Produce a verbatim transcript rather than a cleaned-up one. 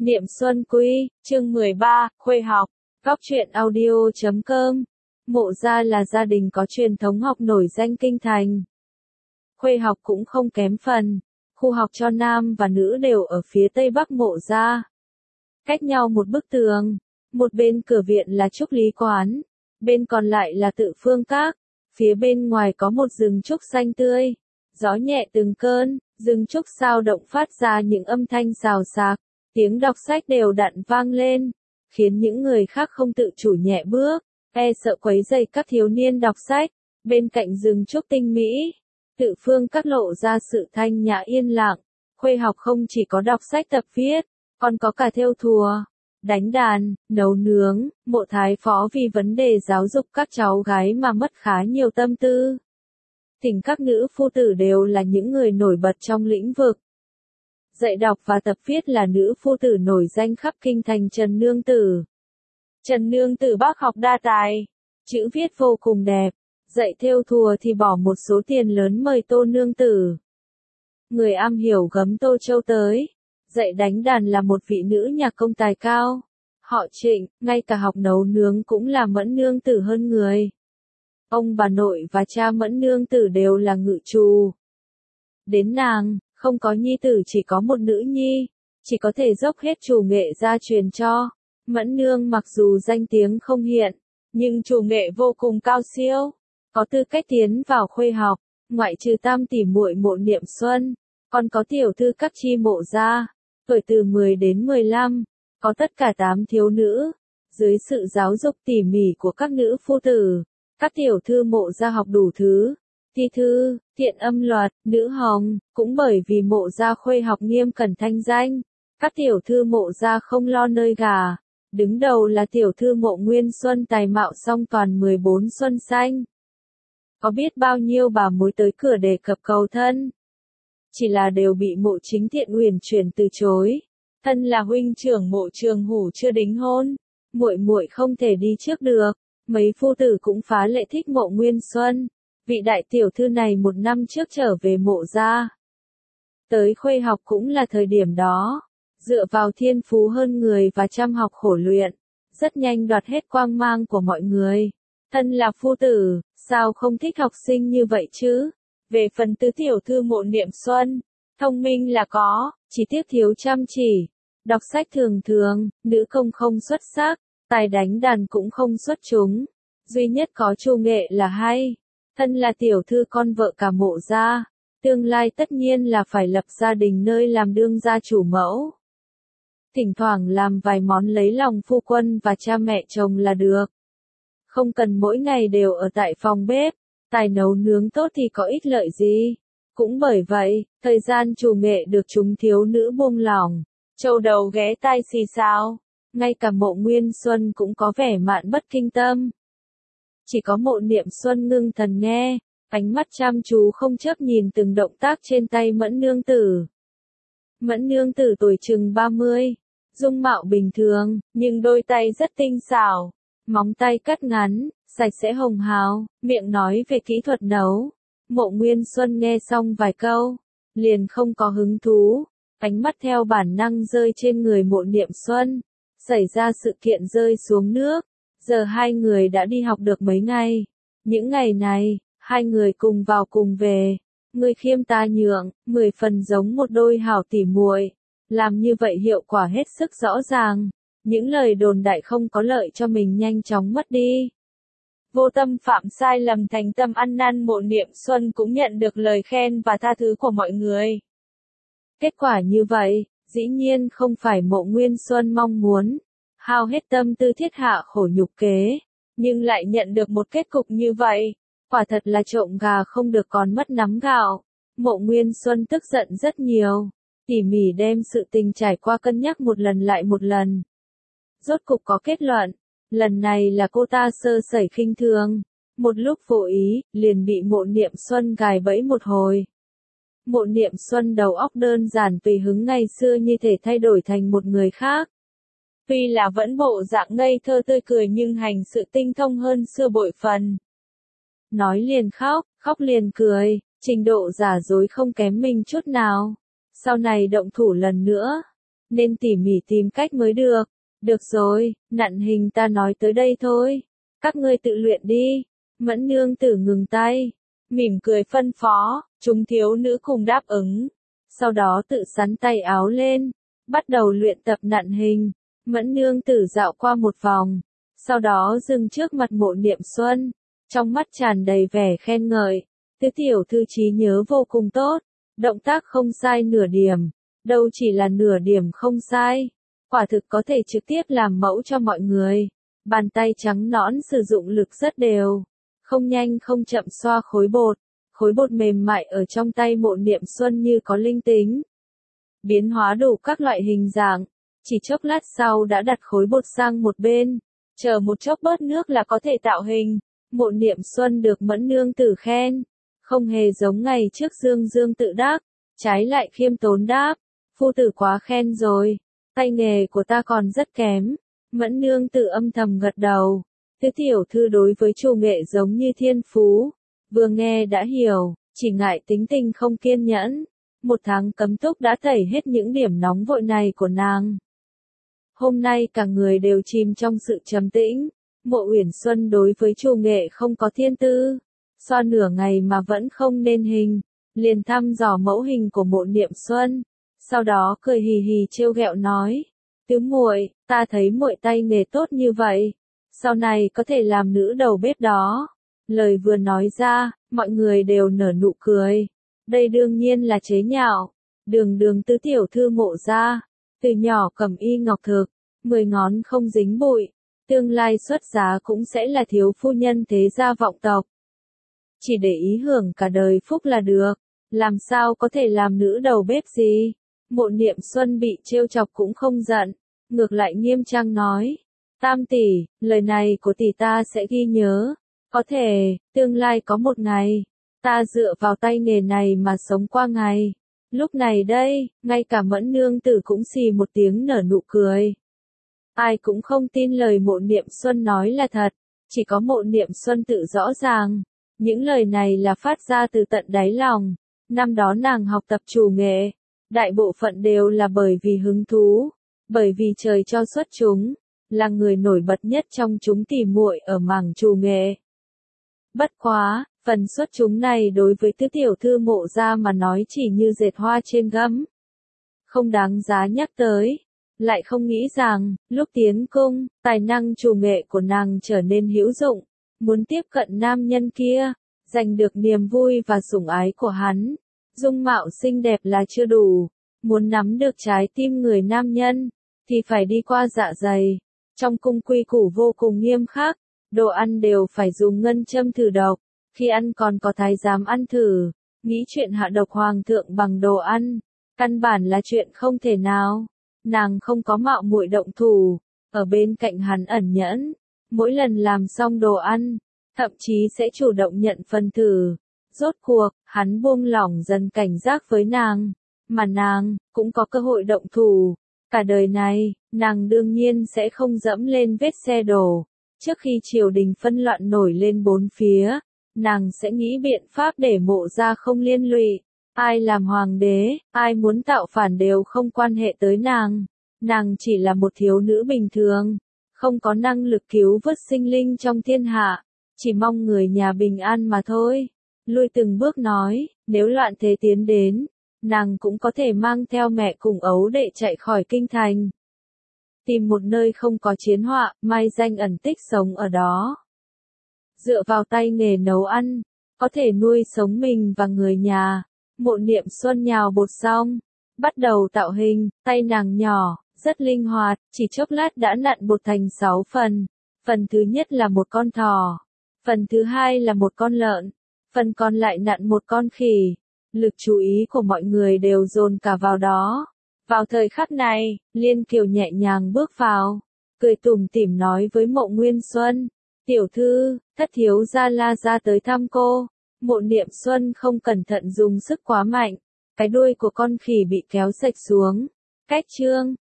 Niệm Xuân Quy, chương mười ba, Khuê học, góc truyện audio chấm com. Mộ gia là gia đình có truyền thống học nổi danh kinh thành. Khuê học cũng không kém phần, khu học cho nam và nữ đều ở phía tây bắc mộ gia. Cách nhau một bức tường, một bên cửa viện là trúc lý quán, bên còn lại là tự phương các, phía bên ngoài có một rừng trúc xanh tươi. Gió nhẹ từng cơn, rừng trúc sao động phát ra những âm thanh xào xạc, tiếng đọc sách đều đặn vang lên, khiến những người khác không tự chủ nhẹ bước, e sợ quấy rầy các thiếu niên đọc sách. Bên cạnh rừng trúc tinh mỹ, tự phương các lộ ra sự thanh nhã yên lặng. Khuê học không chỉ có đọc sách tập viết, còn có cả thêu thùa, đánh đàn, nấu nướng. Mộ thái phó vì vấn đề giáo dục các cháu gái mà mất khá nhiều tâm tư. Thỉnh các nữ phu tử đều là những người nổi bật trong lĩnh vực dạy đọc và tập viết, là nữ phu tử nổi danh khắp kinh thành. Trần Nương Tử. Trần Nương Tử bác học đa tài, chữ viết vô cùng đẹp, dạy thêu thùa thì bỏ một số tiền lớn mời Tô Nương Tử, người am hiểu gấm Tô Châu tới. Dạy đánh đàn là một vị nữ nhạc công tài cao, họ Trịnh. Ngay cả học nấu nướng cũng là Mẫn Nương Tử hơn người. Ông bà nội và cha Mẫn Nương Tử đều là ngự trù. Đến nàng, không có nhi tử, chỉ có một nữ nhi, chỉ có thể dốc hết trù nghệ gia truyền cho. Mẫn Nương mặc dù danh tiếng không hiện, nhưng trù nghệ vô cùng cao siêu, có tư cách tiến vào Khuê học. Ngoại trừ tam tỷ muội Mộ Niệm Xuân, còn có tiểu thư các chi Mộ gia, tuổi từ mười đến mười lăm, có tất cả tám thiếu nữ. Dưới sự giáo dục tỉ mỉ của các nữ phu tử, các tiểu thư Mộ gia học đủ thứ, thi thư, thiện âm luật, nữ hồng. Cũng bởi vì Mộ gia Khuê học nghiêm cẩn thanh danh, các tiểu thư Mộ gia không lo nơi gà. Đứng đầu là tiểu thư Mộ Nguyên Xuân, tài mạo song toàn mười bốn xuân xanh. Có biết bao nhiêu bà mối tới cửa đề cập cầu thân, chỉ là đều bị Mộ Chính Thiện uyển chuyển từ chối. Thân là huynh trưởng Mộ Trường Hủ chưa đính hôn, muội muội không thể đi trước được. Mấy phu tử cũng phá lệ thích Mộ Nguyên Xuân. Vị đại tiểu thư này một năm trước trở về Mộ gia, tới Khuê học cũng là thời điểm đó, dựa vào thiên phú hơn người và chăm học khổ luyện, rất nhanh đoạt hết quang mang của mọi người. Thân là phu tử, sao không thích học sinh như vậy chứ? Về phần tứ tiểu thư Mộ Niệm Xuân, thông minh là có, chỉ tiếc thiếu chăm chỉ, đọc sách thường thường, nữ công không xuất sắc, tài đánh đàn cũng không xuất chúng, duy nhất có trù nghệ là hay. Thân là tiểu thư con vợ cả Mộ gia, tương lai tất nhiên là phải lập gia đình nơi làm đương gia chủ mẫu. Thỉnh thoảng làm vài món lấy lòng phu quân và cha mẹ chồng là được. Không cần mỗi ngày đều ở tại phòng bếp, tài nấu nướng tốt thì có ích lợi gì. Cũng bởi vậy, thời gian trù nghệ được chúng thiếu nữ buông lỏng, châu đầu ghé tai xì xào. Ngay cả Mộ Nguyên Xuân cũng có vẻ mạn bất kinh tâm. Chỉ có Mộ Niệm Xuân ngưng thần nghe, ánh mắt chăm chú không chớp nhìn từng động tác trên tay Mẫn Nương Tử. Mẫn Nương Tử tuổi chừng ba mươi, dung mạo bình thường, nhưng đôi tay rất tinh xảo, móng tay cắt ngắn, sạch sẽ hồng hào, miệng nói về kỹ thuật nấu. Mộ Nguyên Xuân nghe xong vài câu, liền không có hứng thú, ánh mắt theo bản năng rơi trên người Mộ Niệm Xuân. Xảy ra sự kiện rơi xuống nước, giờ hai người đã đi học được mấy ngày. Những ngày này, hai người cùng vào cùng về, người khiêm ta nhượng, mười phần giống một đôi hảo tỉ muội. Làm như vậy hiệu quả hết sức rõ ràng, những lời đồn đại không có lợi cho mình nhanh chóng mất đi. Vô tâm phạm sai lầm, thành tâm ăn năn. Mộ Niệm Xuân cũng nhận được lời khen và tha thứ của mọi người. Kết quả như vậy, dĩ nhiên không phải Mộ Nguyên Xuân mong muốn, hao hết tâm tư thiết hạ khổ nhục kế, nhưng lại nhận được một kết cục như vậy, quả thật là trộm gà không được còn mất nắm gạo. Mộ Nguyên Xuân tức giận rất nhiều, tỉ mỉ đem sự tình trải qua cân nhắc một lần lại một lần. Rốt cục có kết luận, lần này là cô ta sơ sẩy khinh thường, một lúc vô ý, liền bị Mộ Niệm Xuân gài bẫy một hồi. Mộ Niệm Xuân đầu óc đơn giản tùy hứng ngày xưa như thể thay đổi thành một người khác. Tuy là vẫn bộ dạng ngây thơ tươi cười nhưng hành sự tinh thông hơn xưa bội phần. Nói liền khóc, khóc liền cười, trình độ giả dối không kém mình chút nào. Sau này động thủ lần nữa, nên tỉ mỉ tìm cách mới được. Được rồi, nặn hình ta nói tới đây thôi. Các ngươi tự luyện đi. Mẫn nương tử ngừng tay, mỉm cười phân phó, chúng thiếu nữ cùng đáp ứng. Sau đó tự sắn tay áo lên, bắt đầu luyện tập nặn hình. Mẫn nương tử dạo qua một vòng, sau đó dừng trước mặt Mộ Niệm Xuân, trong mắt tràn đầy vẻ khen ngợi. Tứ tiểu thư trí nhớ vô cùng tốt, động tác không sai nửa điểm, đâu chỉ là nửa điểm không sai, quả thực có thể trực tiếp làm mẫu cho mọi người. Bàn tay trắng nõn sử dụng lực rất đều, không nhanh không chậm xoa khối bột, khối bột mềm mại ở trong tay Mộ Niệm Xuân như có linh tính, biến hóa đủ các loại hình dạng, chỉ chốc lát sau đã đặt khối bột sang một bên, chờ một chốc bớt nước là có thể tạo hình. Mộ Niệm Xuân được Mẫn nương tử khen, không hề giống ngày trước dương dương tự đắc, trái lại khiêm tốn đáp, phu tử quá khen rồi, tay nghề của ta còn rất kém. Mẫn nương tử âm thầm gật đầu, tứ tiểu thư đối với chủ nghệ giống như thiên phú, vừa nghe đã hiểu, chỉ ngại tính tình không kiên nhẫn. Một tháng cấm túc đã tẩy hết những điểm nóng vội này của nàng. Hôm nay cả người đều chìm trong sự trầm tĩnh. Mộ Uyển Xuân đối với chủ nghệ không có thiên tư, xoa nửa ngày mà vẫn không nên hình, liền thăm dò mẫu hình của Mộ Niệm Xuân, sau đó cười hì hì trêu ghẹo nói: "Tứ muội, ta thấy muội tay nghề tốt như vậy, sau này có thể làm nữ đầu bếp đó." Lời vừa nói ra, mọi người đều nở nụ cười. Đây đương nhiên là chế nhạo. Đường đường tứ tiểu thư Mộ gia, từ nhỏ cầm y ngọc thực, mười ngón không dính bụi, tương lai xuất giá cũng sẽ là thiếu phu nhân thế gia vọng tộc. Chỉ để ý hưởng cả đời phúc là được, làm sao có thể làm nữ đầu bếp gì? Mộ Niệm Xuân bị trêu chọc cũng không giận, ngược lại nghiêm trang nói: "Tam tỷ, lời này của tỷ ta sẽ ghi nhớ, có thể, tương lai có một ngày, ta dựa vào tay nghề này mà sống qua ngày." Lúc này đây, ngay cả Mẫn nương tử cũng xì một tiếng nở nụ cười. Ai cũng không tin lời Mộ Niệm Xuân nói là thật, chỉ có Mộ Niệm Xuân tự rõ ràng, những lời này là phát ra từ tận đáy lòng. Năm đó nàng học tập chủ nghệ, đại bộ phận đều là bởi vì hứng thú, bởi vì trời cho xuất chúng, là người nổi bật nhất trong chúng tỉ muội ở mảng chủ nghệ. Bất quá, phần xuất chúng này đối với tứ tiểu thư Mộ gia mà nói chỉ như dệt hoa trên gấm, không đáng giá nhắc tới. Lại không nghĩ rằng, lúc tiến cung, tài năng chủ nghệ của nàng trở nên hữu dụng, muốn tiếp cận nam nhân kia, giành được niềm vui và sủng ái của hắn. Dung mạo xinh đẹp là chưa đủ, muốn nắm được trái tim người nam nhân, thì phải đi qua dạ dày. Trong cung quy củ vô cùng nghiêm khắc, đồ ăn đều phải dùng ngân châm thử độc, khi ăn còn có thái giám ăn thử, nghĩ chuyện hạ độc hoàng thượng bằng đồ ăn, căn bản là chuyện không thể nào. Nàng không có mạo muội động thủ, ở bên cạnh hắn ẩn nhẫn, mỗi lần làm xong đồ ăn, thậm chí sẽ chủ động nhận phần thử. Rốt cuộc, hắn buông lỏng dần cảnh giác với nàng, mà nàng cũng có cơ hội động thủ. Cả đời này, nàng đương nhiên sẽ không dẫm lên vết xe đổ. Trước khi triều đình phân loạn nổi lên bốn phía, nàng sẽ nghĩ biện pháp để Mộ gia không liên lụy. Ai làm hoàng đế, ai muốn tạo phản đều không quan hệ tới nàng. Nàng chỉ là một thiếu nữ bình thường, không có năng lực cứu vớt sinh linh trong thiên hạ, chỉ mong người nhà bình an mà thôi. Lui từng bước nói, nếu loạn thế tiến đến, nàng cũng có thể mang theo mẹ cùng ấu đệ chạy khỏi kinh thành. Tìm một nơi không có chiến họa, mai danh ẩn tích sống ở đó. Dựa vào tay nghề nấu ăn, có thể nuôi sống mình và người nhà. Mộ Niệm Xuân nhào bột xong, bắt đầu tạo hình, tay nàng nhỏ, rất linh hoạt, chỉ chốc lát đã nặn bột thành sáu phần. Phần thứ nhất là một con thỏ, phần thứ hai là một con lợn, phần còn lại nặn một con khỉ. Lực chú ý của mọi người đều dồn cả vào đó. Vào thời khắc này, Liên Kiều nhẹ nhàng bước vào, cười tủm tỉm nói với Mộ Nguyên Xuân: "Tiểu thư, thất thiếu gia La gia tới thăm cô." Mộ Niệm Xuân không cẩn thận dùng sức quá mạnh, cái đuôi của con khỉ bị kéo sạch xuống. Cách chương